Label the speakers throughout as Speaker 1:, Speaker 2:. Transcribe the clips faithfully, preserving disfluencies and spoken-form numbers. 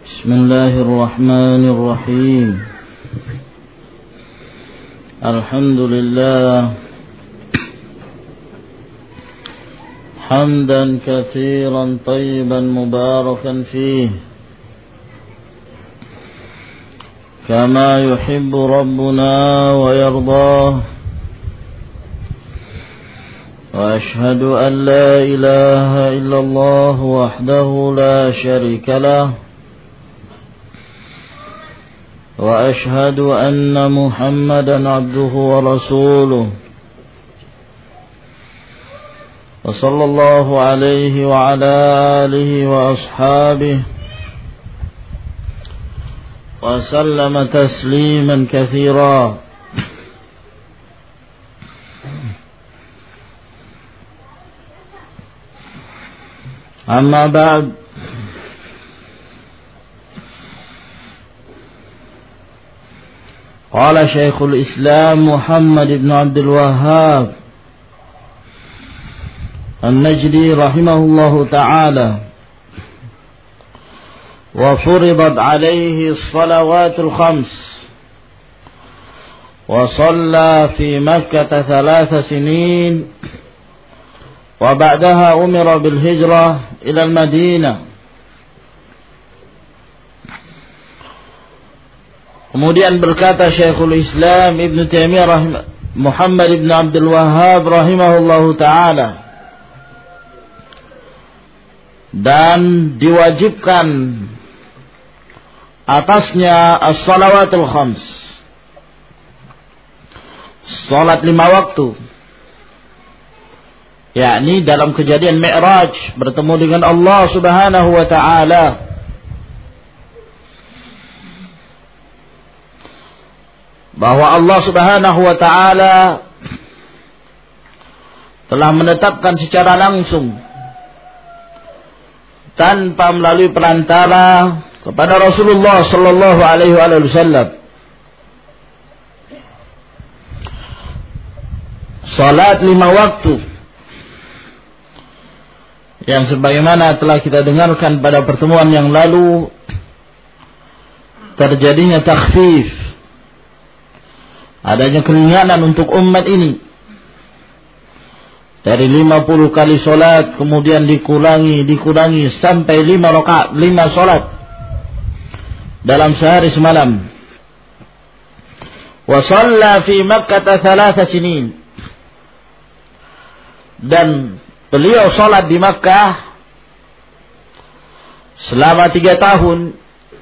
Speaker 1: بسم الله الرحمن الرحيم الحمد لله حمدا كثيرا طيبا مباركا فيه كما يحب ربنا ويرضاه وأشهد أن لا إله إلا الله وحده لا شريك له وأشهد أن محمدا عبده ورسوله وصلى الله عليه وعلى آله وأصحابه وسلم تسليما كثيرا. أما بعد، قال شيخ الإسلام محمد بن عبد الوهاب النجدي رحمه الله تعالى: وفرضت عليه الصلوات الخمس وصلى في مكة ثلاث سنين وبعدها أمر بالهجرة إلى المدينة. Kemudian berkata Syekhul Islam Ibn Taimiyah rahimah, Muhammad Ibn Abdul Wahhab rahimahullahu ta'ala, dan diwajibkan atasnya as-salawatul khams, salat lima waktu, yakni dalam kejadian Mi'raj bertemu dengan Allah Subhanahu wa ta'ala. Bahwa Allah Subhanahu wa ta'ala telah menetapkan secara langsung tanpa melalui perantara kepada Rasulullah sallallahu alaihi wasallam salat lima waktu, yang sebagaimana telah kita dengarkan pada pertemuan yang lalu, terjadinya takhfif, adanya keringanan untuk umat ini dari lima puluh kali solat, kemudian dikurangi, dikurangi sampai lima rakaat, lima solat dalam sehari semalam. Wa shalla fi Makkah thalatha sinin, dan beliau solat di Makkah selama tiga tahun.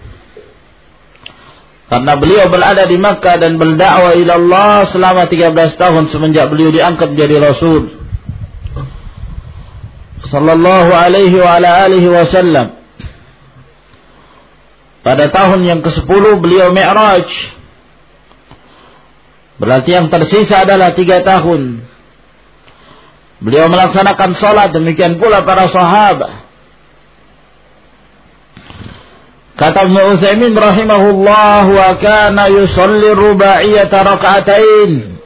Speaker 1: Karena beliau berada di Makkah dan berdakwah ila Allah selama tiga belas tahun semenjak beliau diangkat menjadi Rasul sallallahu alaihi wa ala alihi wasallam. Pada tahun yang kesepuluh beliau Mi'raj. Berarti yang tersisa adalah tiga tahun. Beliau melaksanakan salat, demikian pula para sahabat. Kata Ibnu Utsaimin rahimahullah: wa kana yusalli rubaiyata raka'atain.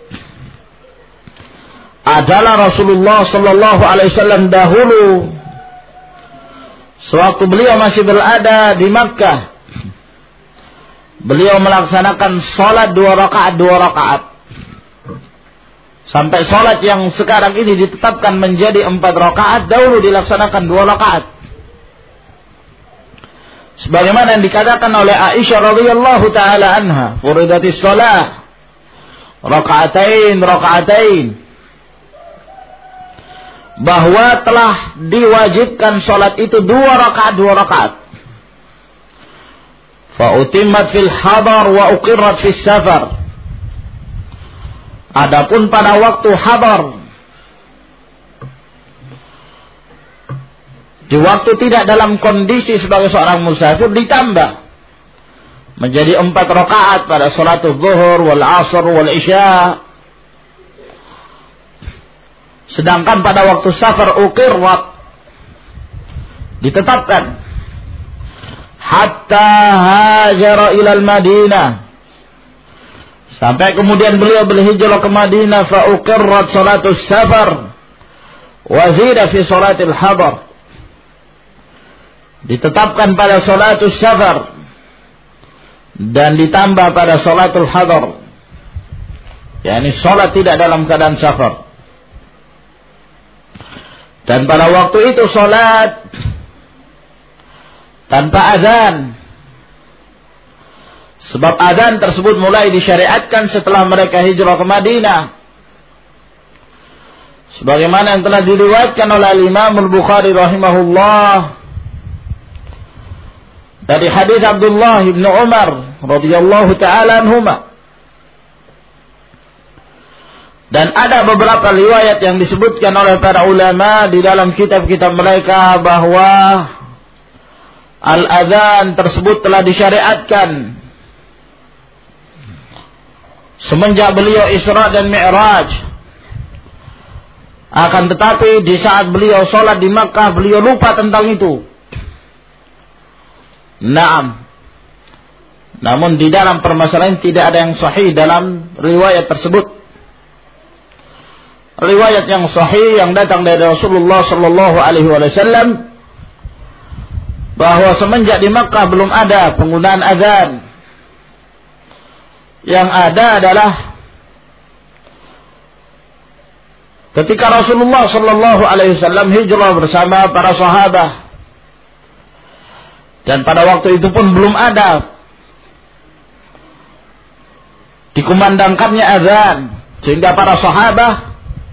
Speaker 1: Adalah Rasulullah sallallahu alaihi wasallam dahulu sewaktu beliau masih berada di Makkah, beliau melaksanakan salat dua rakaat dua rakaat sampai salat yang sekarang ini ditetapkan menjadi empat rakaat, dahulu dilaksanakan dua rakaat. Sebagaimana yang dikatakan oleh Aisyah radhiyallahu taala anha, furidatis shalah raka'atain raka'atain, bahwa telah diwajibkan salat itu dua rakaat dua rakaat. Fa utimmat fil hadar wa uqirrat fis safar. Adapun pada waktu hadar, di waktu tidak dalam kondisi sebagai seorang musafir, ditambah menjadi empat rakaat pada salatul zuhur wal asr wal isya. Sedangkan pada waktu safar uqirrat, ditetapkan hatta hajara ilal Madinah, sampai kemudian beliau berhijrah ke Madinah. Fa uqirrat salatus safar wa zida fi salatil hadar. ditetapkan pada salatul safar dan ditambah pada salatul hadar, yakni salat tidak dalam keadaan safar. Dan pada waktu itu salat tanpa azan, sebab azan tersebut mulai disyariatkan setelah mereka hijrah ke Madinah, sebagaimana yang telah diriwayatkan oleh Imam Al-Bukhari rahimahullah dari hadis Abdullah bin Umar radhiyallahu taala anhuma. Dan ada beberapa riwayat yang disebutkan oleh para ulama di dalam kitab-kitab mereka bahwa al-adzan tersebut telah disyariatkan semenjak beliau Isra dan Mi'raj. Akan tetapi di saat beliau sholat di Makkah, beliau lupa tentang itu. Naam. Namun di dalam permasalahan tidak ada yang sahih dalam riwayat tersebut. Riwayat yang sahih yang datang dari Rasulullah sallallahu alaihi wasallam bahwa semenjak di Makkah belum ada penggunaan azan. Yang ada adalah ketika Rasulullah sallallahu alaihi wasallam hijrah bersama para sahabat, dan pada waktu itu pun belum ada dikumandangkannya azan, sehingga para sahabat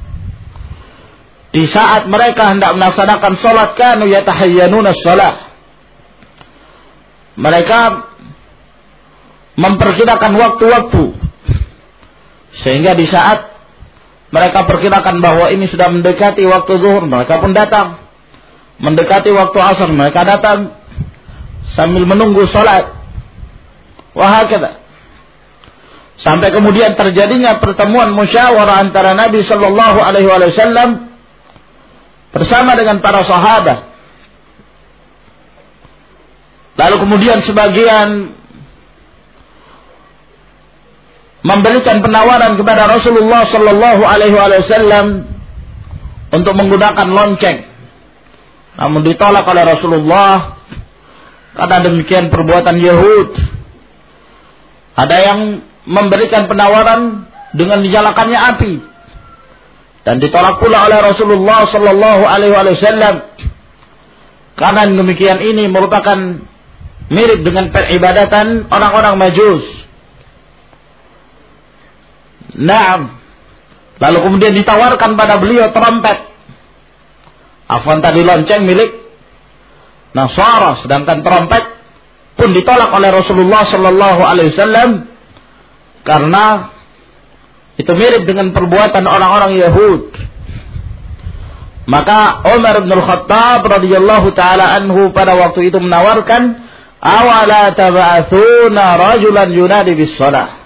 Speaker 1: di saat mereka hendak melaksanakan salat kanu yatahayyanuna shalah, mereka memperkirakan waktu-waktu, sehingga di saat mereka perkirakan bahwa ini sudah mendekati waktu zuhur, mereka pun datang. Mendekati waktu asar, mereka datang sambil menunggu salat. Wahakadha. Sampai kemudian terjadinya pertemuan musyawarah antara Nabi sallallahu alaihi wasallam bersama dengan para sahabat. Lalu kemudian sebagian memberikan penawaran kepada Rasulullah sallallahu alaihi wasallam untuk menggunakan lonceng. Namun ditolak oleh Rasulullah karena demikian perbuatan Yahud. Ada yang memberikan penawaran dengan dinyalakannya api, dan ditolak pula oleh Rasulullah sallallahu alaihi wasallam karena demikian ini merupakan mirip dengan peribadatan orang-orang Majus. Naam. Lalu kemudian ditawarkan pada beliau trompet. Afwan, tadi lonceng milik Nasara, sedangkan trompet pun ditolak oleh Rasulullah sallallahu alaihi wasallam karena itu mirip dengan perbuatan orang-orang Yahud. Maka Umar bin Al-Khattab radhiyallahu taala anhu pada waktu itu menawarkan, awala tab'atsuna rajulan yunadi bis-shalah.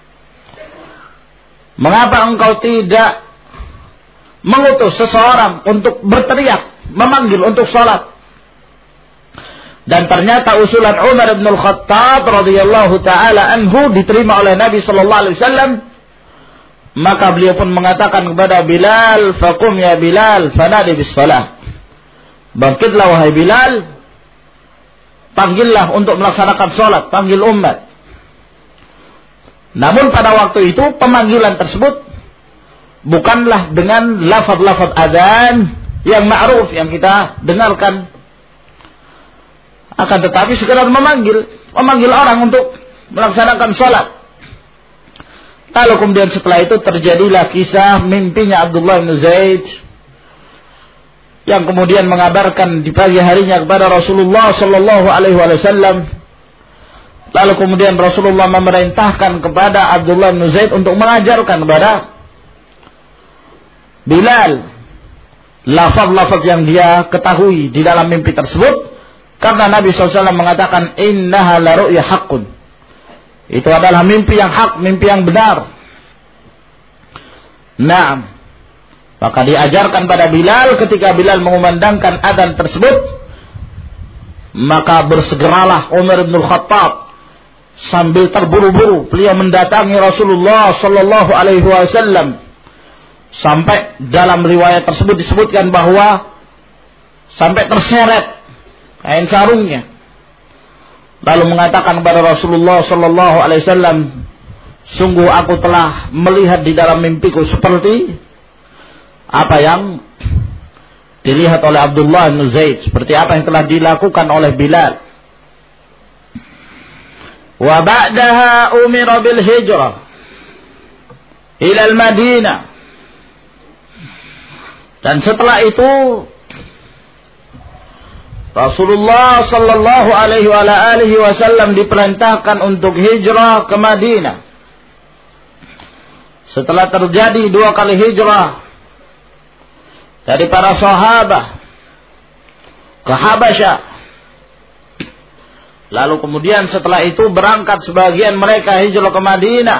Speaker 1: Mengapa engkau tidak mengutus seseorang untuk berteriak, memanggil untuk salat? Dan ternyata usulan Umar bin Al-Khattab radhiyallahu taala anhu diterima oleh Nabi sallallahu alaihi wasallam. Maka beliau pun mengatakan kepada Bilal, faqum ya Bilal fanadi bis-shalah. Bangkitlah wahai Bilal, panggillah untuk melaksanakan salat, panggil umat. Namun pada waktu itu pemanggilan tersebut bukanlah dengan lafaz-lafaz adzan yang ma'ruf yang kita dengarkan, akan tetapi sekedar memanggil, memanggil orang untuk melaksanakan salat. Lalu kemudian setelah itu terjadilah kisah mimpinya Abdullah bin Zaid yang kemudian mengabarkan di pagi harinya kepada Rasulullah sallallahu alaihi wasallam. Lalu kemudian Rasulullah memerintahkan kepada Abdullah bin Zaid untuk mengajarkan kepada Bilal lafaz-lafaz yang dia ketahui di dalam mimpi tersebut, karena Nabi sallallahu alaihi wasallam mengatakan innaha la ru'ya haqqun. Itu adalah mimpi yang hak, mimpi yang benar. Naam. Maka diajarkan pada Bilal, ketika Bilal mengumandangkan adzan tersebut, maka bersegeralah Umar bin Al-Khattab sambil terburu-buru beliau mendatangi Rasulullah sallallahu alaihi wasallam. Sampai dalam riwayat tersebut disebutkan bahwa sampai terseret kain sarungnya. Lalu mengatakan kepada Rasulullah sallallahu alaihi wasallam, sungguh aku telah melihat di dalam mimpiku seperti apa yang dilihat oleh Abdullah bin Zaid, seperti apa yang telah dilakukan oleh Bilal. Wa ba'daha umira bil hijrah ila al-Madinah. Dan setelah itu Rasulullah sallallahu alaihi wa alihi wasallam diperintahkan untuk hijrah ke Madinah. Setelah terjadi dua kali hijrah dari para sahabat ke Habasyah, lalu kemudian setelah itu berangkat sebagian mereka hijrah ke Madinah,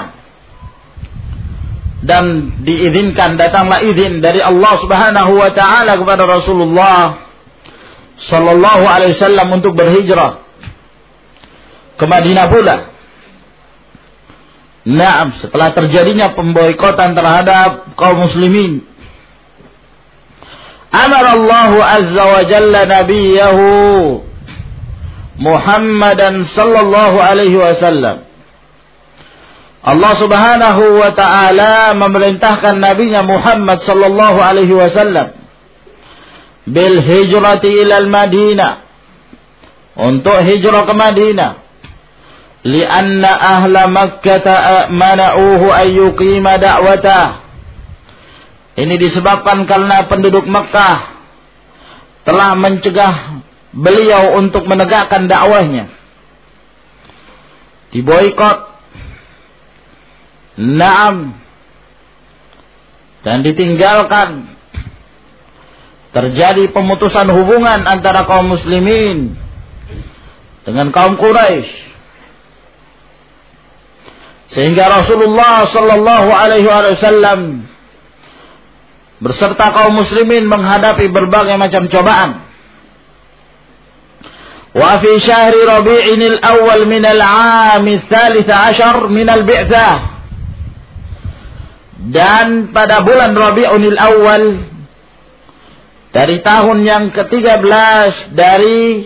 Speaker 1: dan diizinkan, datanglah izin dari Allah Subhanahu wa taala kepada Rasulullah sallallahu alaihi wasallam untuk berhijrah ke Madinah pula. Naam, setelah terjadinya pemboikotan terhadap kaum muslimin, amara Allah azza wa jalla nabiyahu Muhammadan sallallahu alaihi wasallam. Allah Subhanahu wa taala memerintahkan nabinya Muhammad sallallahu alaihi wasallam bil hijrati ilal Madinah, untuk hijrah ke Madinah, lianna ahla Makkah mana'uhu an yuqima da'watah. Ini disebabkan karena penduduk Makkah telah mencegah beliau untuk menegakkan dakwahnya, diboikot, naam, dan ditinggalkan. Terjadi pemutusan hubungan antara kaum muslimin dengan kaum Quraisy, sehingga Rasulullah sallallahu alaihi wasallam beserta kaum muslimin menghadapi berbagai macam cobaan. Wa fi syahri Rabi'in al-awwal min al-'am ats-tsalits 'ashar min al-bi'tsah, dan pada bulan Rabi'ul Awal dari tahun yang ketiga belas dari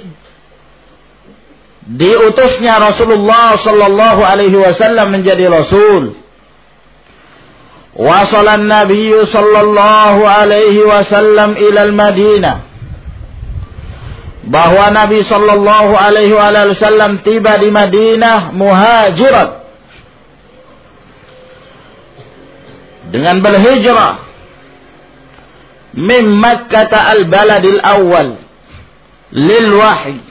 Speaker 1: diutusnya Rasulullah sallallahu alaihi wasallam menjadi rasul, wasalan Nabi sallallahu alaihi wasallam ila al-Madinah, bahwa Nabi sallallahu alaihi wasallam tiba di Madinah muhajiran, dengan berhijrah min Makkah al-baladil awal lil wahyi.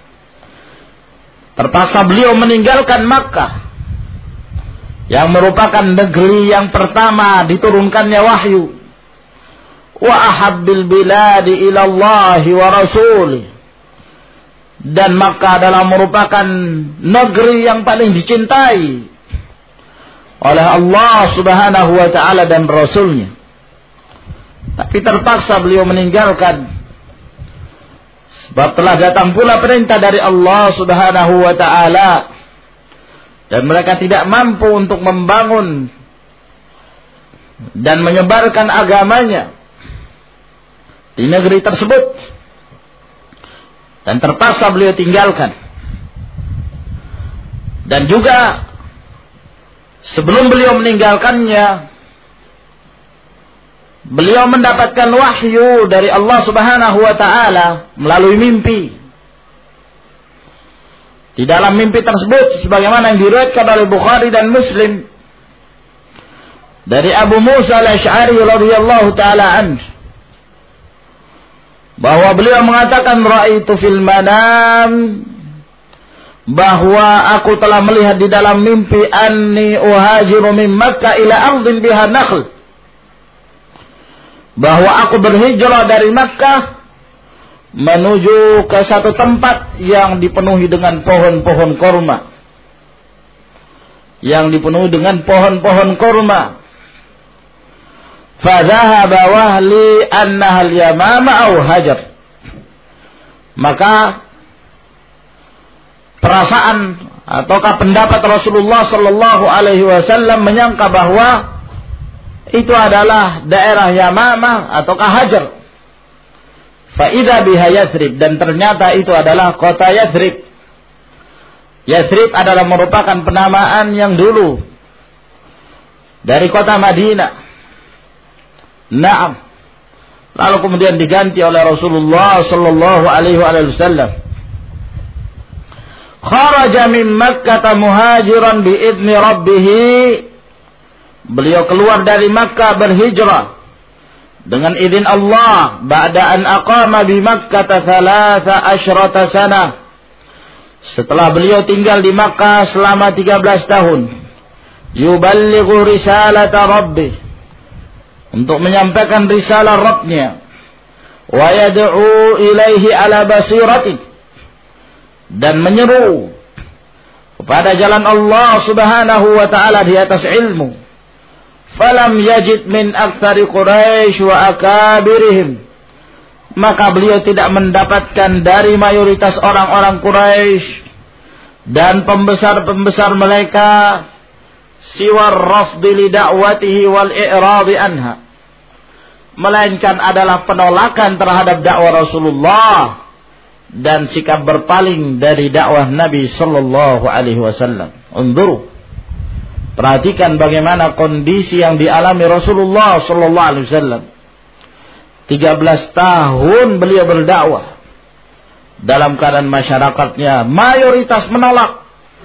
Speaker 1: Terpaksa beliau meninggalkan Makkah yang merupakan negeri yang pertama diturunkannya wahyu. Wa ahabbil biladi ila Allah wa rasulih, dan Makkah adalah merupakan negeri yang paling dicintai oleh Allah Subhanahu wa taala dan Rasulnya. Tapi terpaksa beliau meninggalkan, sebab telah datang pula perintah dari Allah Subhanahu wa taala, dan mereka tidak mampu untuk membangun dan menyebarkan agamanya di negeri tersebut, dan terpaksa beliau tinggalkan. Dan juga sebelum beliau meninggalkannya, beliau mendapatkan wahyu dari Allah Subhanahu wa taala melalui mimpi. Di dalam mimpi tersebut, sebagaimana yang diriwayatkan oleh Bukhari dan Muslim dari Abu Musa al-Asy'ari radhiyallahu taala anhu, bahwa beliau mengatakan, ra'aitu fil manam, bahwa aku telah melihat di dalam mimpi, anni uhajiru min Makkah ila ardin biha nakhl, bahwa aku berhijrah dari Makkah menuju ke satu tempat yang dipenuhi dengan pohon-pohon kurma, yang dipenuhi dengan pohon-pohon kurma. Fadhahaba wahli annaha al-yamama aw hajar, maka perasaan ataukah pendapat Rasulullah sallallahu alaihi wasallam menyangka bahwa itu adalah daerah Yamamah ataukah Hajar. Fa idza biha Yathrib, dan ternyata itu adalah kota Yathrib. Yathrib adalah merupakan penamaan yang dulu dari kota Madinah. Naam. Lalu kemudian diganti oleh Rasulullah sallallahu alaihi wasallam. Kharaja min Makkah muhajiran bi idni rabbih. Beliau keluar dari Makkah berhijrah dengan izin Allah, ba'da an aqama bi Makkah thalatha asyrata sana. Setelah beliau tinggal di Makkah selama tiga belas tahun. Yuballighu risalata rabbih, untuk menyampaikan risalah Rabbnya. Wa yad'u ilaihi ala basirati, dan menyeru kepada jalan Allah subhanahu wa ta'ala di atas ilmu. Falam yajid min aktsari Quraisy wa akabirihim, maka beliau tidak mendapatkan dari mayoritas orang-orang Quraisy dan pembesar-pembesar mereka siwar rafdi li da'watihi wal i'radi anha, melainkan adalah penolakan terhadap dakwah Rasulullah dan sikap berpaling dari dakwah Nabi sallallahu alaihi wasallam. Unzuru, perhatikan bagaimana kondisi yang dialami Rasulullah sallallahu alaihi wasallam. tiga belas tahun beliau berdakwah dalam keadaan masyarakatnya mayoritas menolak.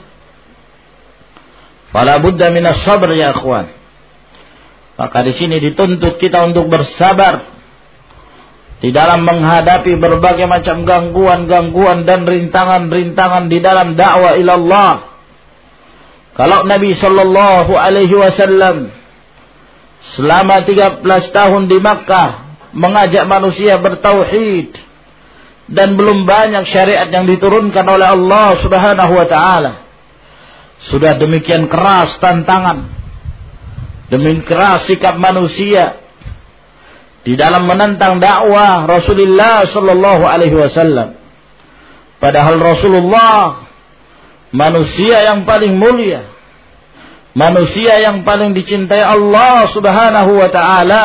Speaker 1: Fala budda minas sabr ya ikhwan. Maka di sini dituntut kita untuk bersabar di dalam menghadapi berbagai macam gangguan-gangguan dan rintangan-rintangan di dalam dakwah ilallah. Kalau Nabi sallallahu alaihi wasallam selama tiga belas tahun di Makkah mengajak manusia bertauhid dan belum banyak syariat yang diturunkan oleh Allah Subhanahu wa taala, sudah demikian keras tantangan, demikian keras sikap manusia di dalam menentang dakwah Rasulullah sallallahu alaihi wasallam. Padahal Rasulullah manusia yang paling mulia, manusia yang paling dicintai Allah Subhanahu wa taala.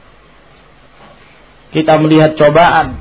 Speaker 1: Kita melihat cobaan.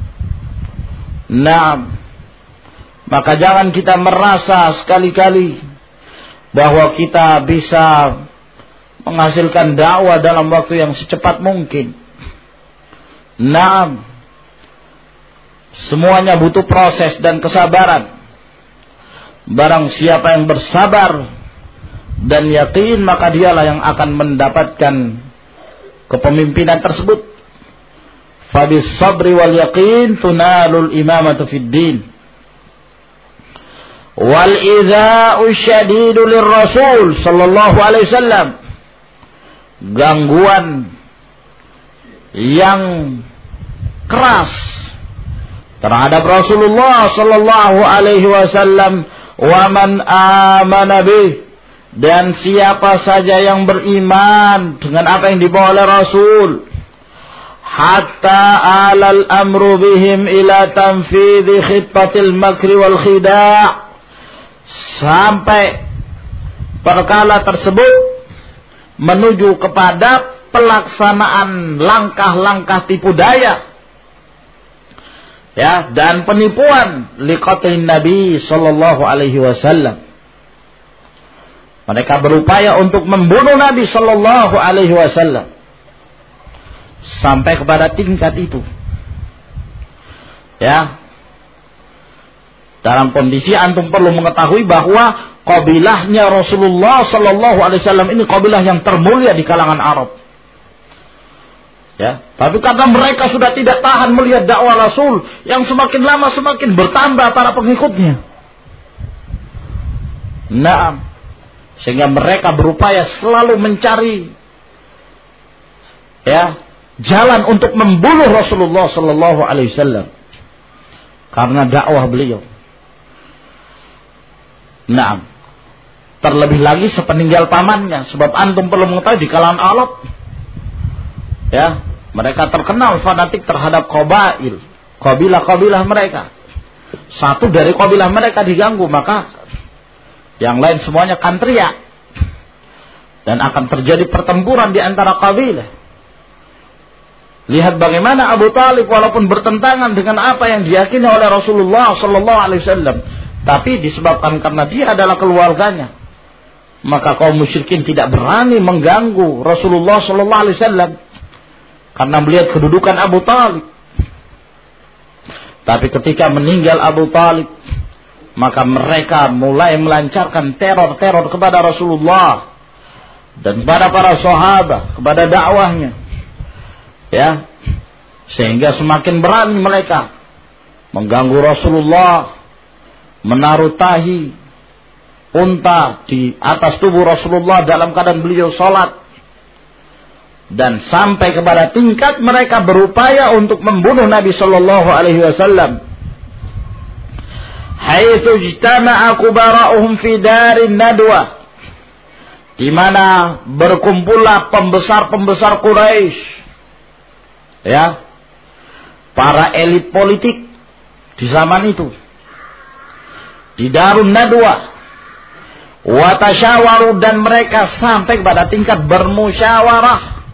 Speaker 1: Naam. Maka jangan kita merasa sekali-kali bahwa kita bisa menghasilkan dakwah dalam waktu yang secepat mungkin. Naam. Semuanya butuh proses dan kesabaran. Barang siapa yang bersabar dan yakin, maka dialah yang akan mendapatkan kepemimpinan tersebut. Fabis sabri wal yaqin tunalul imamatu fid din. Wal idza'u syadidu lirrasul sallallahu alaihi wasallam. Gangguan yang keras terhadap Rasulullah sallallahu alaihi wasallam wa man amana bih, dan siapa saja yang beriman dengan apa yang dibawa oleh Rasul, hatta alal amru bihim ila tanfidhi khittatil makri wal khida', sampai perkara tersebut menuju kepada pelaksanaan langkah-langkah tipu daya, ya, dan penipuan liqatin Nabi sallallahu alaihi wasallam. Mereka berupaya untuk membunuh Nabi sallallahu alaihi wasallam sampai kepada tingkat itu. Ya. Dalam kondisi antum perlu mengetahui bahwa kabilahnya Rasulullah sallallahu alaihi wasallam ini kabilah yang termulia di kalangan Arab. Ya, tapi karena mereka sudah tidak tahan melihat dakwah Rasul yang semakin lama semakin bertambah para pengikutnya. Naam. Sehingga mereka berupaya selalu mencari, ya, jalan untuk membunuh Rasulullah sallallahu alaihi wasallam karena dakwah beliau. Naam. Terlebih lagi sepeninggal pamannya, sebab antum perlu mengetahui di kalangan Arab, ya, mereka terkenal fanatik terhadap qabail, kabilah-kabilah mereka. Satu dari kabilah mereka diganggu, maka yang lain semuanya akan teriak dan akan terjadi pertempuran di antara kabilah. Lihat bagaimana Abu Talib walaupun bertentangan dengan apa yang diyakini oleh Rasulullah Sallallahu Alaihi Wasallam, tapi disebabkan karena dia adalah keluarganya, maka kaum musyrikin tidak berani mengganggu Rasulullah Sallallahu Alaihi Wasallam karena melihat kedudukan Abu Talib. Tapi ketika meninggal Abu Talib, maka mereka mulai melancarkan teror-teror kepada Rasulullah dan kepada para sahabat, kepada dakwahnya. Ya, sehingga semakin berani mereka mengganggu Rasulullah, menaruh tahi unta di atas tubuh Rasulullah dalam keadaan beliau salat, dan sampai kepada tingkat mereka berupaya untuk membunuh Nabi Sallallahu Alaihi Wasallam. Haitsu ijtama'a kubara'uhum fi darin nadwa, di mana berkumpullah pembesar-pembesar Quraisy, ya, para elit politik di zaman itu, di Darun Nadwa, wa tasyawaru, dan mereka sampai pada tingkat bermusyawarah.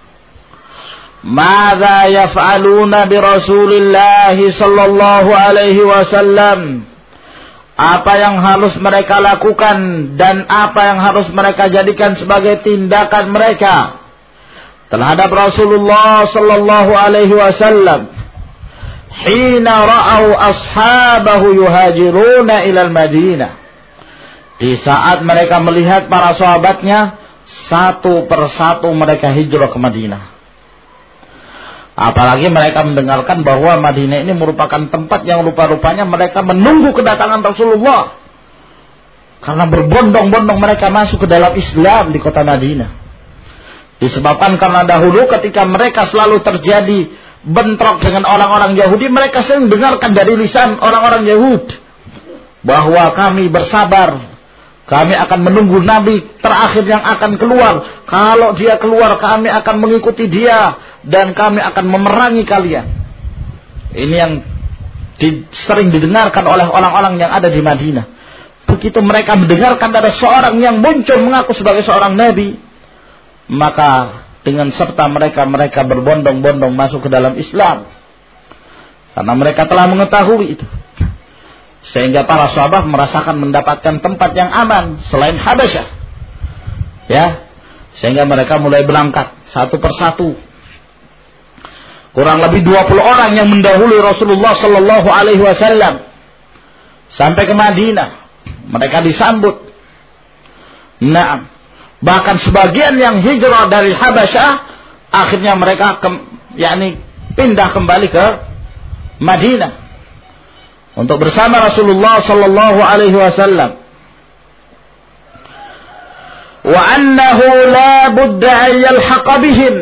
Speaker 1: Madza yaf'aluna bi Rasulillah sallallahu alaihi wasallam, apa yang harus mereka lakukan dan apa yang harus mereka jadikan sebagai tindakan mereka terhadap Rasulullah sallallahu alaihi wasallam hina ra'au ashabahu yuhajiruna ilal Madinah, di saat mereka melihat para sahabatnya satu persatu mereka hijrah ke Madinah. Apalagi mereka mendengarkan bahwa Madinah ini merupakan tempat yang rupa-rupanya mereka menunggu kedatangan Rasulullah, karena berbondong-bondong mereka masuk ke dalam Islam di kota Madinah. Disebabkan karena dahulu ketika mereka selalu terjadi bentrok dengan orang-orang Yahudi, mereka sering dengarkan dari lisan orang-orang Yahudi bahwa kami bersabar, kami akan menunggu Nabi terakhir yang akan keluar. Kalau dia keluar, kami akan mengikuti dia dan kami akan memerangi kalian. Ini yang di, sering didengarkan oleh orang-orang yang ada di Madinah. Begitu mereka mendengarkan ada seorang yang muncul mengaku sebagai seorang Nabi, maka dengan serta mereka mereka berbondong-bondong masuk ke dalam Islam, karena mereka telah mengetahui itu. Sehingga para sahabat merasakan mendapatkan tempat yang aman selain Habasyah, ya, sehingga mereka mulai berangkat satu persatu. Kurang lebih dua puluh orang yang mendahului Rasulullah Sallallahu Alaihi Wasallam sampai ke Madinah. Mereka disambut. Nah, bahkan sebagian yang hijrah dari Habasyah akhirnya mereka ke, yakni pindah kembali ke Madinah untuk bersama Rasulullah Sallallahu Alaihi Wasallam. Wa annahu la budda an yalhaqa bihim.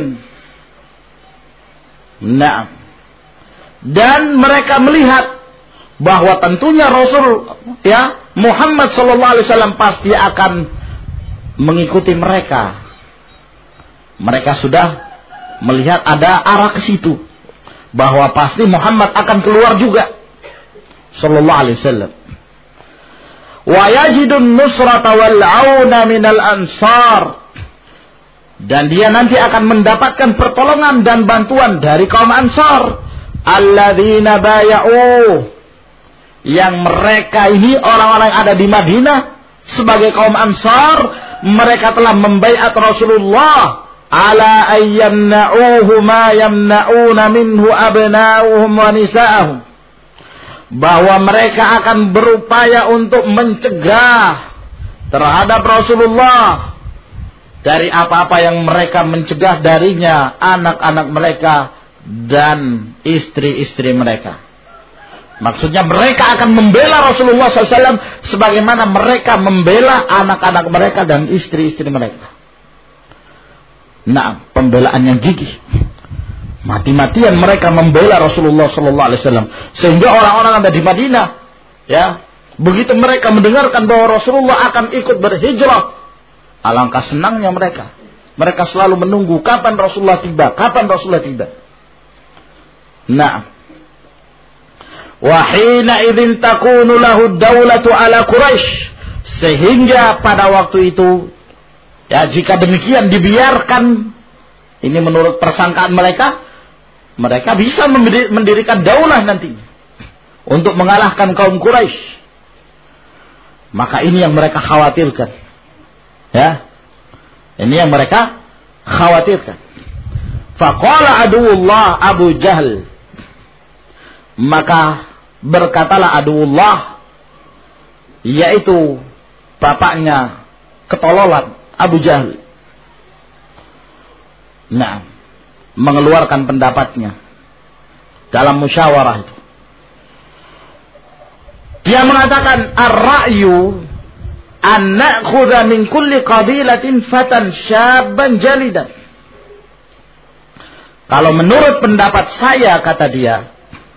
Speaker 1: Nah, dan mereka melihat bahwa tentunya Rasul, ya, Muhammad Sallallahu Alaihi Wasallam pasti akan mengikuti mereka. Mereka sudah melihat ada arah ke situ, bahwa pasti Muhammad akan keluar juga Sallallahu Alaihi Wasallam. Wa yajidun nusrata wal auna minal ansar, dan dia nanti akan mendapatkan pertolongan dan bantuan dari kaum Ansar, alladzina baya'u, yang mereka ini orang-orang yang ada di Madinah sebagai kaum Ansar, mereka telah membaiat Rasulullah ala ayyamna'uhu ma yamna'una minhu abna'uhum wa nisa'ahum, bahwa mereka akan berupaya untuk mencegah terhadap Rasulullah dari apa-apa yang mereka mencegah darinya anak-anak mereka dan istri-istri mereka. Maksudnya mereka akan membela Rasulullah shallallahu alaihi wasallam sebagaimana mereka membela anak-anak mereka dan istri-istri mereka. Nah, pembelaan yang gigih. Mati-matian mereka membela Rasulullah shallallahu alaihi wasallam, sehingga orang-orang ada di Madinah, ya, begitu mereka mendengarkan bahwa Rasulullah akan ikut berhijrah, alangkah senangnya mereka. Mereka selalu menunggu kapan Rasulullah tiba, kapan Rasulullah tiba. Nah, wa hina idzin takunu lahu daulatu ala Quraisy, sehingga pada waktu itu, ya, jika demikian dibiarkan, ini menurut persangkaan mereka, mereka bisa mendirikan daulah nanti untuk mengalahkan kaum Quraisy. Maka ini yang mereka khawatirkan. Ya. Ini yang mereka khawatirkan. Faqala aduwullah Abu Jahl. Maka berkatalah aduwullah, yaitu bapaknya ketololan Abu Jahl. Nah, mengeluarkan pendapatnya dalam musyawarah itu. Dia mengatakan ar-ra'yu an na'khudha min kulli qabilatin fatan syabban jalidan. Kalau menurut pendapat saya, kata dia,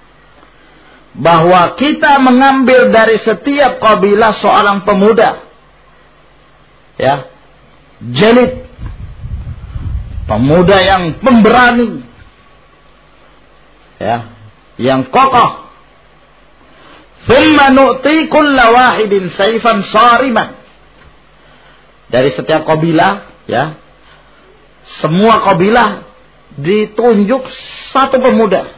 Speaker 1: bahwa kita mengambil dari setiap kabilah seorang pemuda, ya, jalid, pemuda yang pemberani, ya, yang kokoh. Thumma nu'ti kulla wahidin sayfan sariman. Dari setiap kabilah, ya, semua kabilah ditunjuk satu pemuda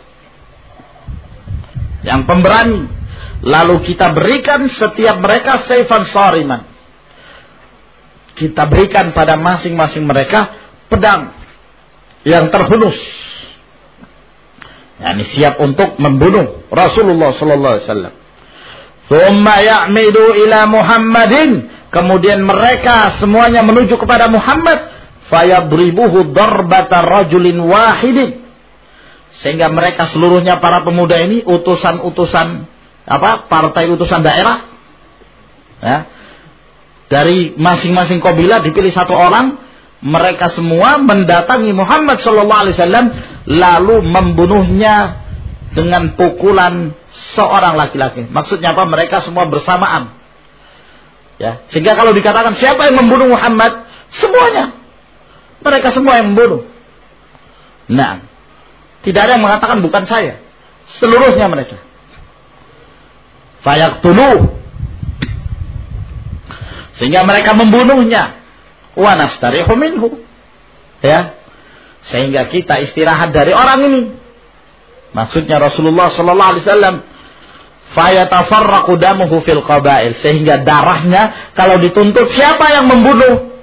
Speaker 1: yang pemberani, lalu kita berikan setiap mereka sayfan sariman. Kita berikan pada masing-masing mereka pedang yang terhunus, yakni siap untuk membunuh Rasulullah sallallahu alaihi wasallam. Thumma ya'midu ila Muhammadin, kemudian mereka semuanya menuju kepada Muhammad, fayadribuhu darbata rajulin wahidin, sehingga mereka seluruhnya para pemuda ini utusan-utusan apa? Partai utusan daerah, ya, dari masing-masing kabilah dipilih satu orang. Mereka semua mendatangi Muhammad sallallahu alaihi wasallam lalu membunuhnya dengan pukulan seorang laki-laki. Maksudnya apa? Mereka semua bersamaan. Ya, sehingga kalau dikatakan siapa yang membunuh Muhammad, semuanya. Mereka semua yang membunuh. Nah, tidak ada yang mengatakan bukan saya. Seluruhnya mereka. Fayaqtulu. Sehingga mereka membunuhnya. Wa nastarihu minhu. Ya. Sehingga kita istirahat dari orang ini. Maksudnya Rasulullah sallallahu alaihi wasallam, fayatafarraqu damuhu fil qabail, sehingga darahnya kalau dituntut siapa yang membunuh?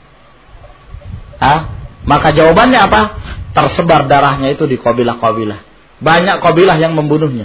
Speaker 1: Hah? Maka jawabannya apa? Tersebar darahnya itu di kabilah-kabilah. Banyak kabilah yang membunuhnya.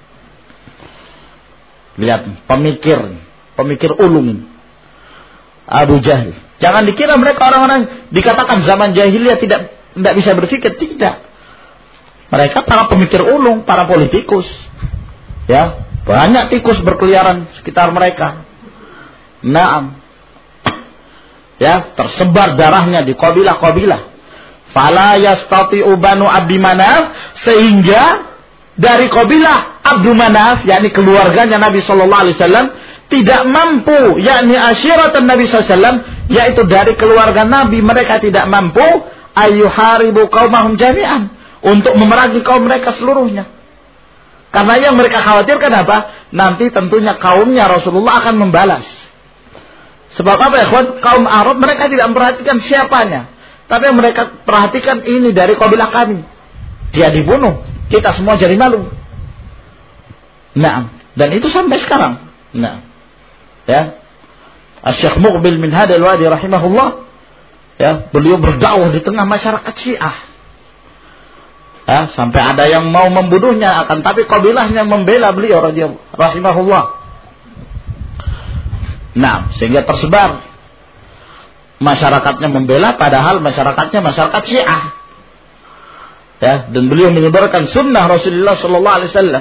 Speaker 1: Lihat pemikir, pemikir ulung Abu Jahal. Jangan dikira mereka orang-orang dikatakan zaman jahiliyah tidak tidak bisa berpikir, tidak. Mereka para pemikir ulung, para politikus. Ya, banyak tikus berkeliaran sekitar mereka. Naam. Ya, tersebar darahnya di kabilah-kabilah. Fala yastati'u banu Abdi Manaf, sehingga dari kabilah Abdu Manaf, yakni keluarganya Nabi sallallahu alaihi wasallam, tidak mampu, yakni asyiratan Nabi sallallahu alaihi wasallam, yaitu dari keluarga Nabi, mereka tidak mampu ayyuharibu qaumahum jami'an, untuk memerangi kaum mereka seluruhnya. Karena yang mereka khawatirkan apa? Nanti tentunya kaumnya Rasulullah akan membalas. Sebab apa ya, kaum Arab mereka tidak memperhatikan siapanya, tapi yang mereka perhatikan ini dari kabilah kami. Dia dibunuh, kita semua jadi malu. Nah, dan itu sampai sekarang. Nah, ya, Asy-Syaikh Muqbil min Hadal Wadi rahimahullah, ya, beliau berdakwah di tengah masyarakat Syiah. Ya, sampai ada yang mau membunuhnya, akan tapi kabilahnya membela beliau radhiyallahu rahimahullah. Nah, sehingga tersebar masyarakatnya membela, padahal masyarakatnya masyarakat Syiah. Ya, dan beliau menyebarkan sunnah Rasulullah sallallahu alaihi wasallam.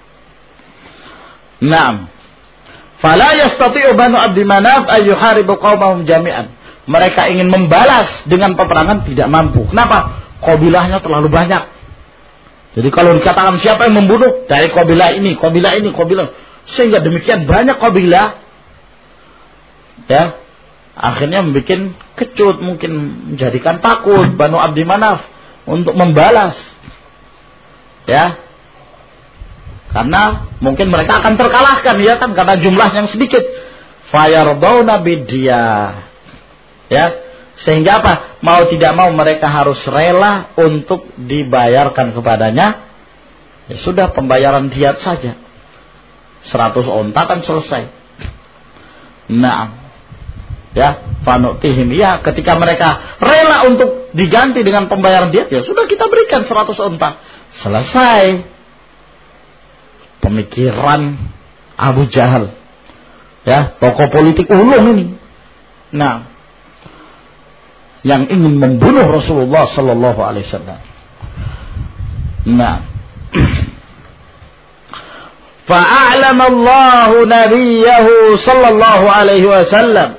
Speaker 1: Naam. Fala yastati'u banu Abdi Manaf ay yuharibu qaumahum jami'an. Mereka ingin membalas dengan peperangan, tidak mampu. Kenapa? Kabilahnya terlalu banyak. Jadi kalau dikatakan siapa yang membunuh, dari kabilah ini, kabilah ini, kabilah, sehingga demikian banyak kabilah, ya, akhirnya membuat kecut, mungkin menjadikan takut Banu Abdi Manaf untuk membalas, ya, karena mungkin mereka akan terkalahkan, ya kan, karena jumlah yang sedikit. Fayardawna bidya, ya, sehingga apa? mau tidak mau mereka harus rela untuk dibayarkan kepadanya. Ya sudah, pembayaran diat saja. Seratus onta kan selesai. Nah, ya, fanutihim. Ya, ketika mereka rela untuk diganti dengan pembayaran diat, ya sudah kita berikan seratus onta. Selesai. Pemikiran Abu Jahal. Ya, tokoh politik ulung ini. Nah, yang ingin membunuh Rasulullah sallallahu alaihi wasallam. Nah, fa'alama Allah nabiyahu sallallahu alaihi wasallam,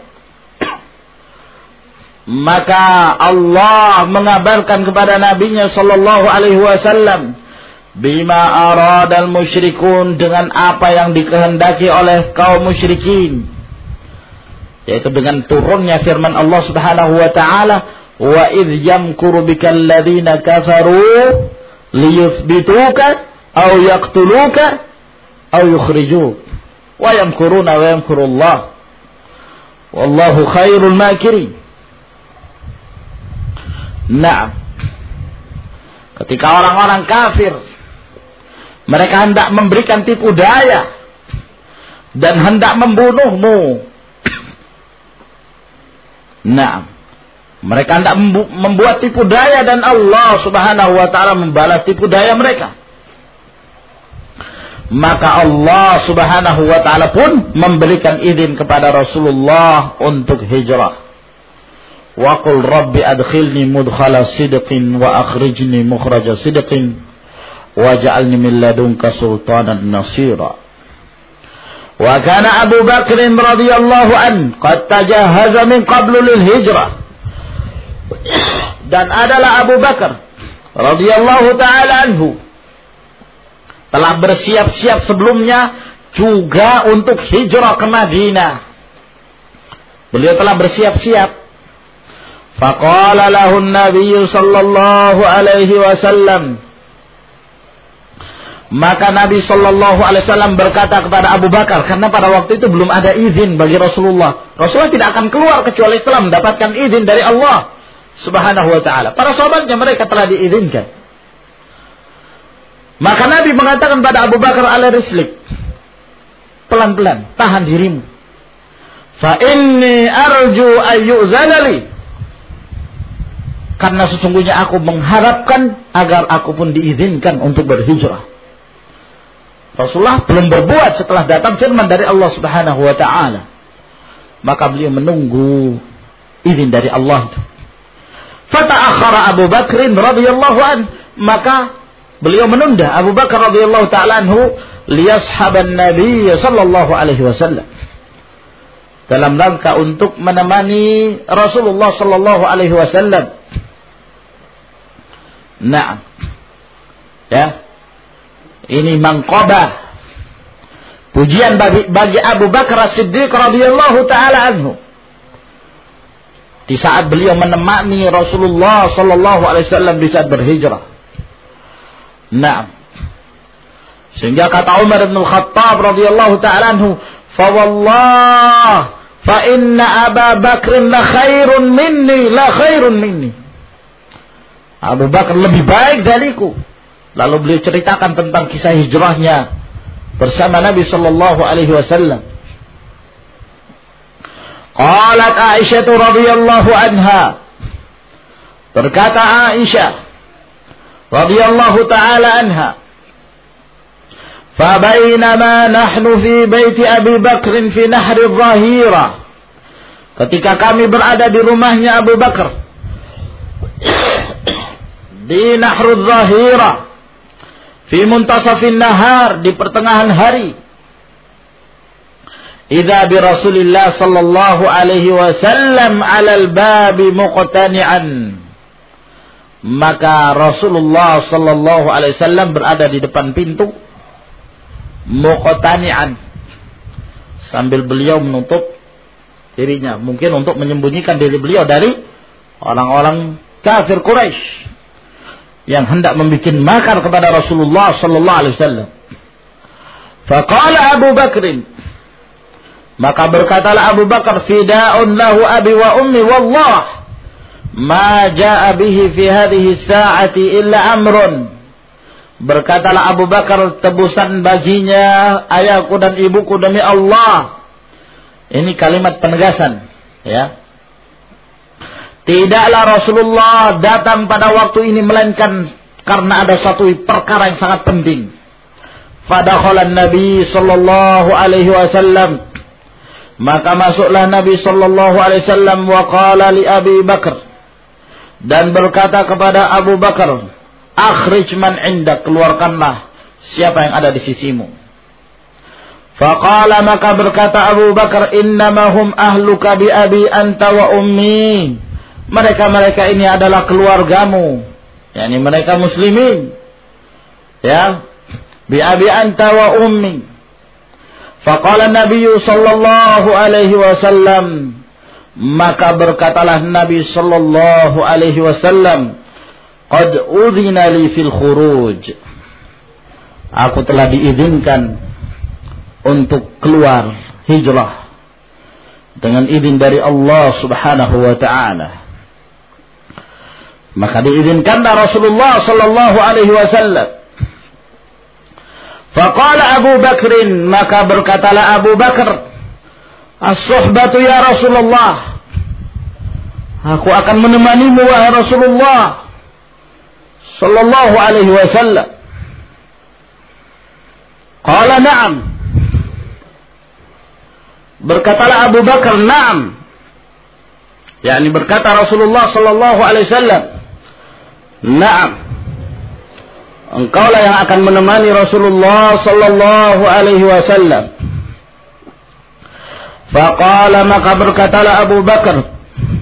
Speaker 1: maka Allah mengabarkan kepada nabinya sallallahu alaihi wasallam bima aradal musyrikun, dengan apa yang dikehendaki oleh kaum musyrikin, yaitu dengan turunnya firman Allah Subhanahu wa taala, wa idh yamkuru bikal ladzina kafaru liyuthbituka aw yaqtuluka aw yukhrijuk wa yamkuruna wa yamkurullah wallahu khairul makirin. Nah, ketika orang-orang kafir mereka hendak memberikan tipu daya dan hendak membunuhmu, nah, mereka hendak membuat tipu daya dan Allah Subhanahu wa taala membalas tipu daya mereka. Maka Allah Subhanahu wa taala pun memberikan izin kepada Rasulullah untuk hijrah. Wa qul rabbi adkhilni mudkhala sidqin wa akhrijni mukhraja sidqin waj'alni min ladunka sultanan nasira. Wa kana Abu Bakr radhiyallahu an qad tajahaza min qablu lil hijrah. Dan adalah Abu Bakar radhiyallahu taala anhu telah bersiap-siap sebelumnya juga untuk hijrah ke Madinah. Beliau telah bersiap-siap. Faqala lahu an-nabiy sallallahu alaihi wasallam, maka Nabi sallallahu alaihi wasallam berkata kepada Abu Bakar, karena pada waktu itu belum ada izin bagi Rasulullah. Rasulullah tidak akan keluar kecuali setelah mendapatkan izin dari Allah Subhanahu wa taala. Para sahabatnya mereka telah diizinkan. Maka Nabi mengatakan pada Abu Bakar, ala rislik, pelan-pelan, tahan dirimu. Fa inni arju ayyuzana li, karena sesungguhnya aku mengharapkan agar aku pun diizinkan untuk berhijrah. Rasulullah belum berbuat setelah datang firman dari Allah Subhanahu wa taala. Maka beliau menunggu izin dari Allah itu. Fata'akhkhara Abu Bakr radhiyallahu an, maka beliau menunda Abu Bakar radhiyallahu taala anhu liyashaban Nabi sallallahu alaihi wasallam, dalam rangka untuk menemani Rasulullah sallallahu alaihi wasallam. Nah, ya, ini mangqabah, pujian bagi, bagi Abu Bakar As-Siddiq radhiyallahu taala anhu di saat beliau menemani Rasulullah sallallahu alaihi wasallam di saat berhijrah. Nah, sehingga kata Umar bin Khattab radhiyallahu taala anhu, fa wallah fa inna Abu Bakr la khairun minni la khairun minni, Abu Bakar lebih baik dariku. Lalu beliau ceritakan tentang kisah hijrahnya bersama Nabi sallallahu alaihi wasallam. Qalat Aisyah radhiyallahu anha, berkata Aisyah radhiyallahu taala anha, fa bainama nahnu fi baiti Abi Bakr fi nahr adh-dhahira, ketika kami berada di rumahnya Abu Bakar di nahr adh-dhahira fi muntasafin nahar, di pertengahan hari, idza bi Rasulillah sallallahu alaihi wasallam 'alal babi muqtani'an, maka Rasulullah sallallahu alaihi wasallam berada di depan pintu muqtani'an, sambil beliau menutup dirinya, mungkin untuk menyembunyikan diri beliau dari orang-orang kafir Quraisy yang hendak membuat makar kepada Rasulullah sallallahu alaihi wasallam. Faqala Abu Bakr, maka berkatalah Abu Bakar, fida'un lahu abi wa ummi wallah ma jaa bihi fi hadhihi sa'ati illa amrun. Berkatalah Abu Bakar, tebusan baginya ayahku dan ibuku demi Allah. Ini kalimat penegasan, ya. Tidaklah Rasulullah datang pada waktu ini melainkan karena ada satu perkara yang sangat penting. Fadakhala Nabi sallallahu alaihi wasallam, maka masuklah Nabi sallallahu alaihi wasallam wa qala li Abi Bakar, dan berkata kepada Abu Bakar, akhrij man indak, keluarkanlah siapa yang ada di sisimu. Faqala, maka berkata Abu Bakar, innamahum ahluka bi abi anta wa ummi, mereka-mereka ini adalah keluargamu, yakni mereka muslimin, ya, bi abi anta wa ummi. Faqala Nabi sallallahu alaihi wasallam, maka berkatalah Nabi sallallahu alaihi wasallam, qad udhina li fil khuruj, aku telah diizinkan untuk keluar hijrah dengan izin dari Allah Subhanahu wa taala. Maka diizinkanlah Rasulullah sallallahu alaihi wasallam. Faqala Abu Bakrin, maka berkatalah Abu Bakar, as-suhbatu ya Rasulullah, aku akan menemanimu wahai Rasulullah sallallahu alaihi wasallam. Qala na'am, berkatalah Abu Bakar, na'am, yakni berkata Rasulullah sallallahu alaihi wasallam, na'am, engkaulah yang akan menemani Rasulullah sallallahu alaihi wasallam. Faqala, maka berkatalah Abu Bakar,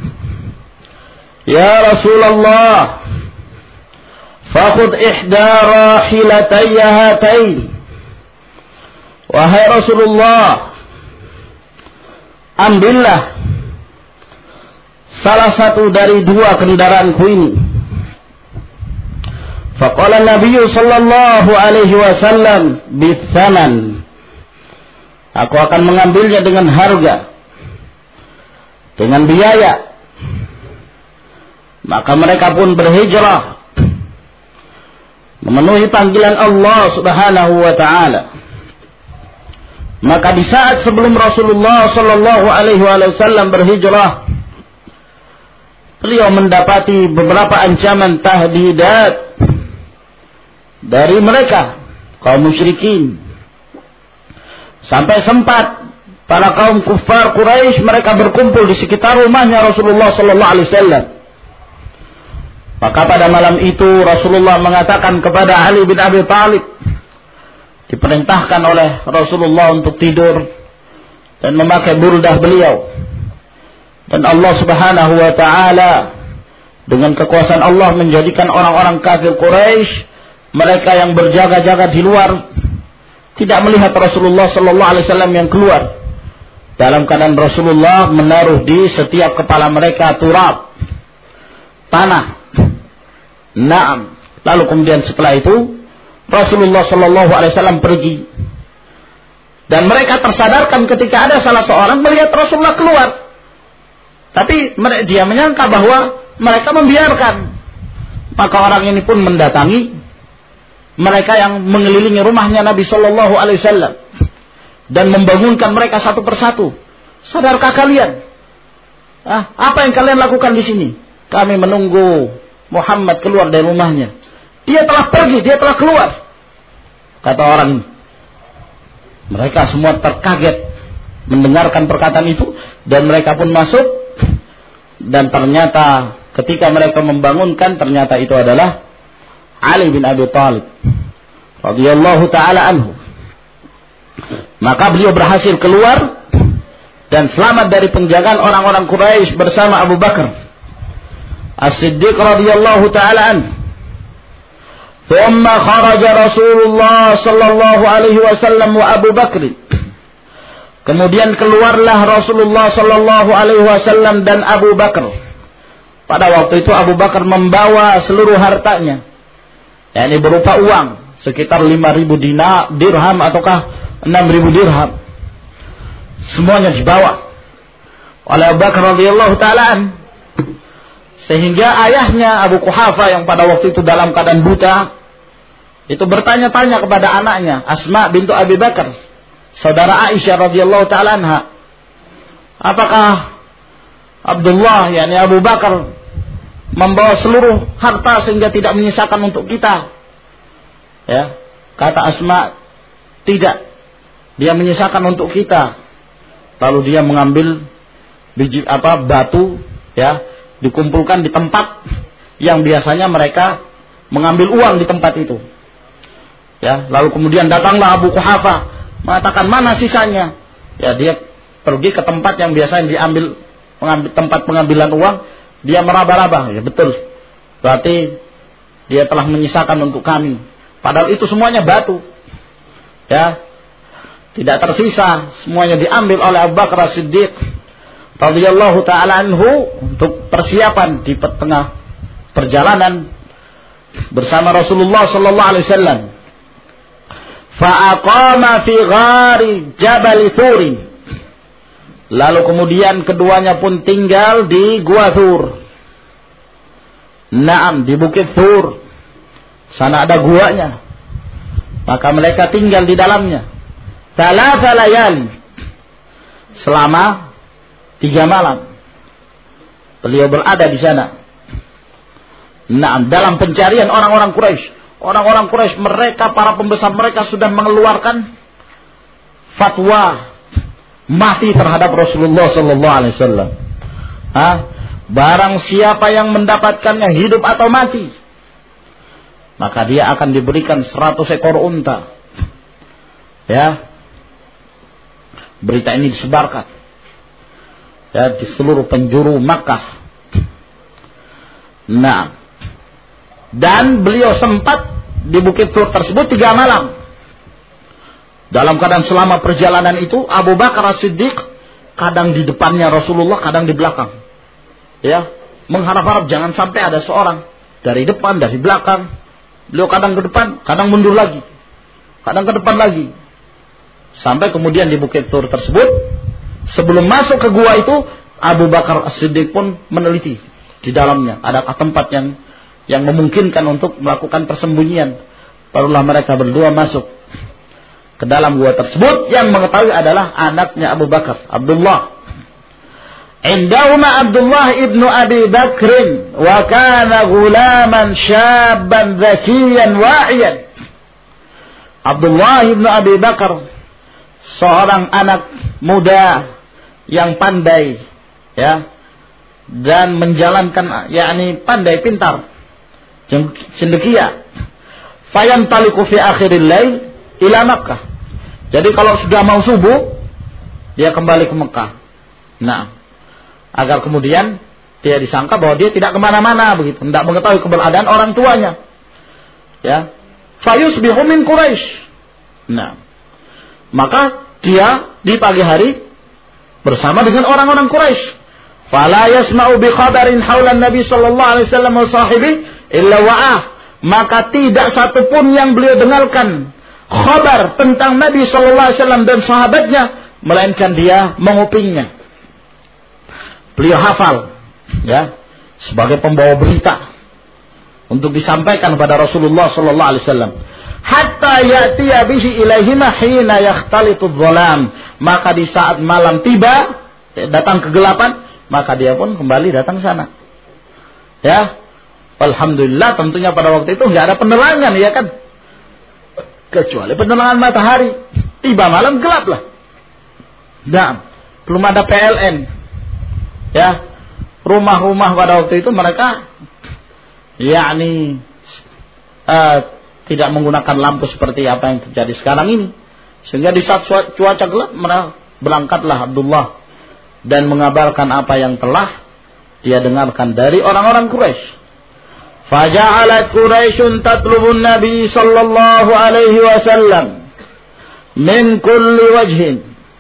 Speaker 1: ya Rasulullah, fakhudh ihda rahilatayya hatain, wahai Rasulullah, ambillah salah satu dari dua kendaraanku ini. Faqala Nabi sallallahu alaihi wasallam, bithaman, aku akan mengambilnya dengan harga, dengan biaya. Maka mereka pun berhijrah memenuhi panggilan Allah Subhanahu wa taala. Maka di saat sebelum Rasulullah sallallahu alaihi wasallam berhijrah, beliau mendapati beberapa ancaman tahdidat dari mereka kaum musyrikin. Sampai sempat para kaum kufar Quraisy mereka berkumpul di sekitar rumahnya Rasulullah sallallahu alaihi wasallam. Maka pada malam itu Rasulullah mengatakan kepada Ali bin Abi Thalib, diperintahkan oleh Rasulullah untuk tidur dan memakai burdah beliau. Dan Allah Subhanahu wa taala dengan kekuasaan Allah menjadikan orang-orang kafir Quraisy, mereka yang berjaga-jaga di luar, tidak melihat Rasulullah sallallahu alaihi wasallam yang keluar. Dalam keadaan Rasulullah menaruh di setiap kepala mereka turab, tanah. Naam. Lalu kemudian setelah itu Rasulullah sallallahu alaihi wasallam pergi. Dan mereka tersadarkan ketika ada salah seorang melihat Rasulullah keluar. Tapi dia menyangka bahwa mereka membiarkan. Maka orang ini pun mendatangi mereka yang mengelilingi rumahnya Nabi sallallahu alaihi wasallam dan membangunkan mereka satu persatu. Sadarkah kalian? Ah, apa yang kalian lakukan di sini? Kami menunggu Muhammad keluar dari rumahnya. Dia telah pergi, dia telah keluar, kata orang ini. Mereka semua terkaget mendengarkan perkataan itu, dan mereka pun masuk. Dan ternyata ketika mereka membangunkan, ternyata itu adalah Ali bin Abi Thalib radhiyallahu taala anhu. Maka beliau berhasil keluar dan selamat dari penjagaan orang-orang Quraisy bersama Abu Bakar As-Siddiq radhiyallahu taala anhu. Thumma kharaja Rasulullah sallallahu alaihi wasallam wa Abu Bakr. Kemudian keluarlah Rasulullah sallallahu alaihi wasallam dan Abu Bakar. Pada waktu itu Abu Bakar membawa seluruh hartanya, yakni berupa uang sekitar lima ribu dinar, dirham ataukah enam ribu dirham. Semuanya dibawa oleh Abu Bakar radhiyallahu taala. Sehingga ayahnya Abu Quhafa yang pada waktu itu dalam keadaan buta, itu bertanya-tanya kepada anaknya Asma bintu Abi Bakar, saudara Aisyah radhiyallahu taala anha, apakah Abdullah yakni Abu Bakar membawa seluruh harta sehingga tidak menyisakan untuk kita? Ya, kata Asma, tidak. Dia menyisakan untuk kita. Lalu dia mengambil biji apa batu, ya, dikumpulkan di tempat yang biasanya mereka mengambil uang di tempat itu. Ya, lalu kemudian datanglah Abu Quhafa mengatakan, mana sisanya? Ya, dia pergi ke tempat yang biasanya diambil pengambil, tempat pengambilan uang, dia meraba-raba. Ya betul. Berarti dia telah menyisakan untuk kami. Padahal itu semuanya batu. Ya. Tidak tersisa, semuanya diambil oleh Abu Bakar As-Siddiq radhiyallahu taala anhu untuk persiapan di tengah perjalanan bersama Rasulullah sallallahu alaihi wasallam. Fa aqama fi ghari Jabal Thur. Lalu kemudian keduanya pun tinggal di Gua Thur. Naam, di Bukit Thur. Sana ada guanya. Maka mereka tinggal di dalamnya. Thalatha layali. Selama tiga malam. Beliau berada di sana. Naam, dalam pencarian orang-orang Quraisy. Orang-orang Quraisy, mereka, para pembesar mereka sudah mengeluarkan fatwa mati terhadap Rasulullah sallallahu alaihi wasallam. Hah? Barang siapa yang mendapatkannya hidup atau mati, maka dia akan diberikan seratus ekor unta. Ya. Berita ini disebarkan, ya, di seluruh penjuru Makkah. Nah, dan beliau sempat di Bukit Thur tersebut tiga malam. Dalam keadaan selama perjalanan itu Abu Bakar As-Siddiq kadang di depannya Rasulullah, kadang di belakang. Ya, mengharap-harap jangan sampai ada seorang dari depan, dari belakang. Beliau kadang ke depan, kadang mundur lagi, kadang ke depan lagi. Sampai kemudian di Bukit Thur tersebut, sebelum masuk ke gua itu, Abu Bakar As-Siddiq pun meneliti di dalamnya adakah tempat yang yang memungkinkan untuk melakukan persembunyian. Barulah mereka berdua masuk ke dalam gua tersebut. Yang mengetahui adalah anaknya Abu Bakar, Abdullah. Indahuma Abdullah ibnu Abi Bakrin wa kana ghulaman syabban zakiyan wa'iyan. Abdullah ibnu Abi Bakar, seorang anak muda yang pandai, ya, dan menjalankan, yakni pandai, pintar, cendekia. Fayantaliqu fi akhiril lail ila Makkah. Jadi kalau sudah mau subuh, dia kembali ke Mekah. Nah, agar kemudian dia disangka bahwa dia tidak kemana-mana begitu, tidak mengetahui keberadaan orang tuanya. Ya, fayusbihu min Quraisy. Nah, maka dia di pagi hari bersama dengan orang-orang Quraisy. Fala yasma'u bi khabarin haulan Nabi sallallahu alaihi wasallam wa sahibi illa wa'ah. Maka tidak satupun yang beliau dengarkan khabar tentang Nabi sallallahu alaihi wasallam dan sahabatnya, melainkan dia mengupingnya. Beliau hafal, ya, sebagai pembawa berita untuk disampaikan kepada Rasulullah sallallahu alaihi wasallam. Hatta ya'tiya bihi ilaihima hina yakhtalitu dhalam. Maka di saat malam tiba, datang kegelapan, maka dia pun kembali datang sana. Ya, alhamdulillah, tentunya pada waktu itu nggak ada penerangan, ya kan, kecuali penerangan matahari. Tiba malam, gelap lah. Nah, belum ada P L N. Ya, rumah-rumah pada waktu itu mereka, yakni uh, tidak menggunakan lampu seperti apa yang terjadi sekarang ini. Sehingga di saat cuaca gelap, berangkatlah Abdullah dan mengabarkan apa yang telah dia dengarkan dari orang-orang Quraisy. Faja'alat Quraisyun tatlubun Nabi sallallahu alaihi wasallam min kulli wajhin.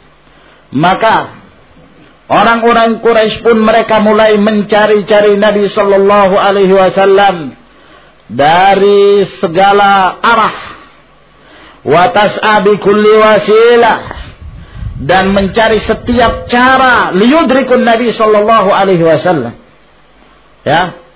Speaker 1: Maka orang-orang Quraisy pun mereka mulai mencari-cari Nabi sallallahu alaihi wasallam dari segala arah. Wa tas'a bi kulli wasilah, dan mencari setiap cara liyudrikun Nabi sallallahu alaihi wasallam. Ya,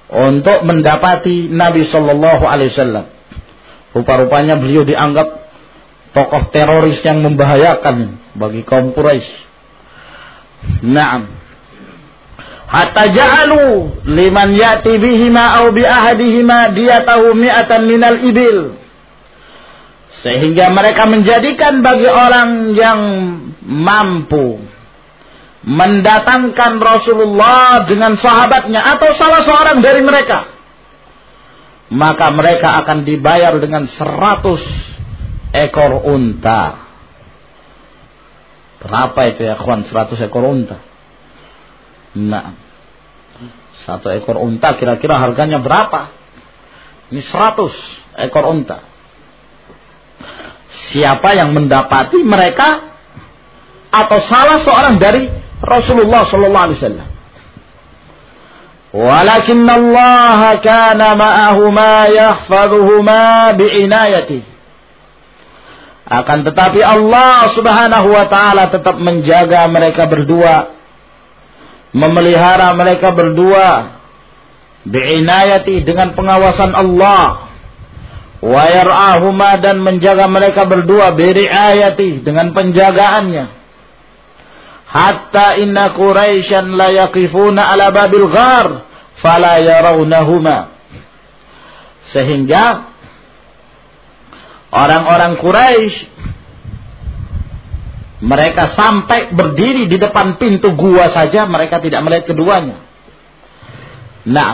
Speaker 1: untuk mendapati Nabi Shallallahu Alaihi Wasallam. Rupa-rupanya beliau dianggap tokoh teroris yang membahayakan bagi kaum Quraisy. Naam. Hatta ja'alu liman ya'ti bihima aw bi ahadihima diyatahu mi'atan minal ibil. Sehingga mereka menjadikan bagi orang yang mampu mendatangkan Rasulullah dengan sahabatnya atau salah seorang dari mereka, maka mereka akan dibayar dengan seratus ekor unta. Berapa itu ya kawan, seratus ekor unta? Nah, satu ekor unta kira-kira harganya berapa? Ini seratus ekor unta. Siapa yang mendapati mereka atau salah seorang dari Rasulullah sallallahu alaihi wasallam. Walakin Allah kana ma'ahuma yahfazuhuma bi'inayati. Akan tetapi Allah Subhanahu wa taala tetap menjaga mereka berdua, memelihara mereka berdua bi'inayati, dengan pengawasan Allah. Wa yar'ahuma, dan menjaga mereka berdua biri'ayati, dengan penjagaannya. Hatta inna Quraisyan la yaqifuna ala babil ghar fala yarawnahuma. Sehingga orang-orang Quraisy mereka sampai berdiri di depan pintu gua saja mereka tidak melihat keduanya. Nah,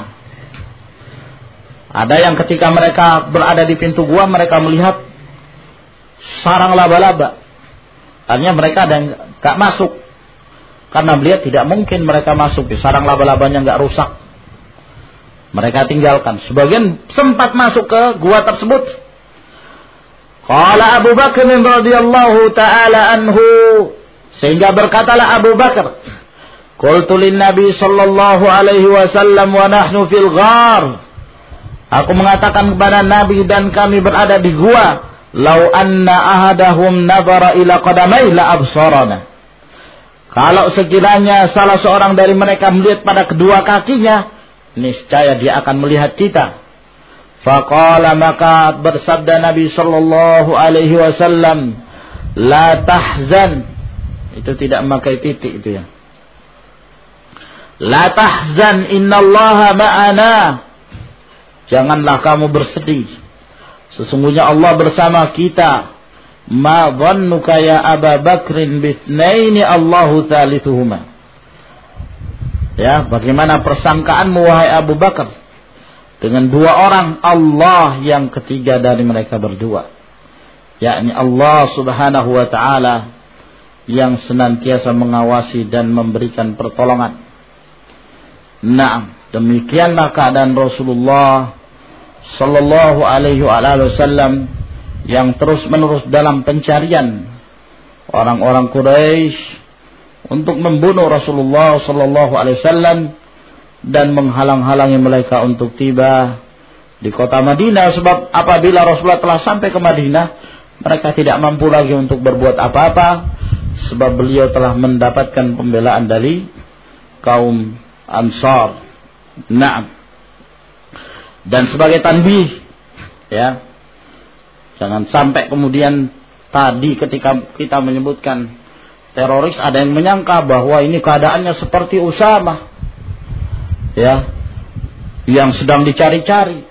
Speaker 1: ada yang ketika mereka berada di pintu gua mereka melihat sarang laba-laba. Artinya mereka ada yang gak masuk. Karena melihat tidak mungkin mereka masuk, sarang laba-labanya nggak rusak. Mereka tinggalkan. Sebagian sempat masuk ke gua tersebut. Qala Abu Bakar radhiyallahu taala anhu, sehingga berkatalah Abu Bakar, qultu lin Nabi sallallahu alaihi wasallam wa nahnu fil ghar. Aku mengatakan kepada Nabi dan kami berada di gua, lau anna ahadahum nadhara ila qadamai la absarana. Kalau sekiranya salah seorang dari mereka melihat pada kedua kakinya, niscaya dia akan melihat kita. Faqala, maka bersabda Nabi sallallahu alaihi wasallam, la tahzan. Itu tidak memakai titik itu ya. La tahzan, innallaha ma'ana. Janganlah kamu bersedih. Sesungguhnya Allah bersama kita. Ma dhannuka ya Aba Bakrin bithnaini Allahu thalithuhuma. Ya, bagaimana persangkaanmu wahai Abu Bakar dengan dua orang Allah yang ketiga dari mereka berdua, yakni Allah Subhanahu wa taala yang senantiasa mengawasi dan memberikan pertolongan. Naam, demikianlah keadaan Rasulullah sallallahu alaihi wasallam yang terus-menerus dalam pencarian orang-orang Quraisy untuk membunuh Rasulullah sallallahu alaihi wasallam dan menghalang-halangi mereka untuk tiba di kota Madinah. Sebab apabila Rasulullah telah sampai ke Madinah, mereka tidak mampu lagi untuk berbuat apa-apa, sebab beliau telah mendapatkan pembelaan dari kaum Ansar. Naam. Dan sebagai tanbih, ya, jangan sampai kemudian tadi ketika kita menyebutkan teroris ada yang menyangka bahwa ini keadaannya seperti Usama, ya, yang sedang dicari-cari.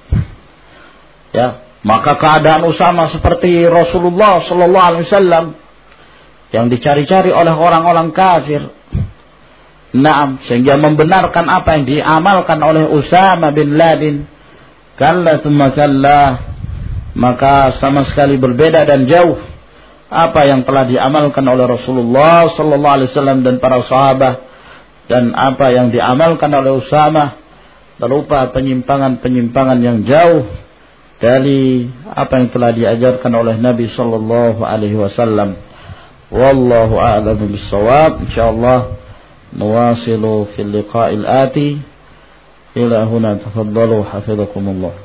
Speaker 1: Ya, maka keadaan Usama seperti Rasulullah sallallahu alaihi wasallam yang dicari-cari oleh orang-orang kafir. Naam, sehingga membenarkan apa yang diamalkan oleh Usama bin Laden. Kalla thumma kalla, maka sama sekali berbeda dan jauh apa yang telah diamalkan oleh Rasulullah sallallahu alaihi wasallam dan para sahabat, dan apa yang diamalkan oleh Usama berupa penyimpangan-penyimpangan yang jauh dari apa yang telah diajarkan oleh Nabi sallallahu alaihi wasallam. Wallahu a'lam bis-shawab. Insyaallah nuwasilu fil liqa'il ati. Ila huna tafaddalu hafizakumullah.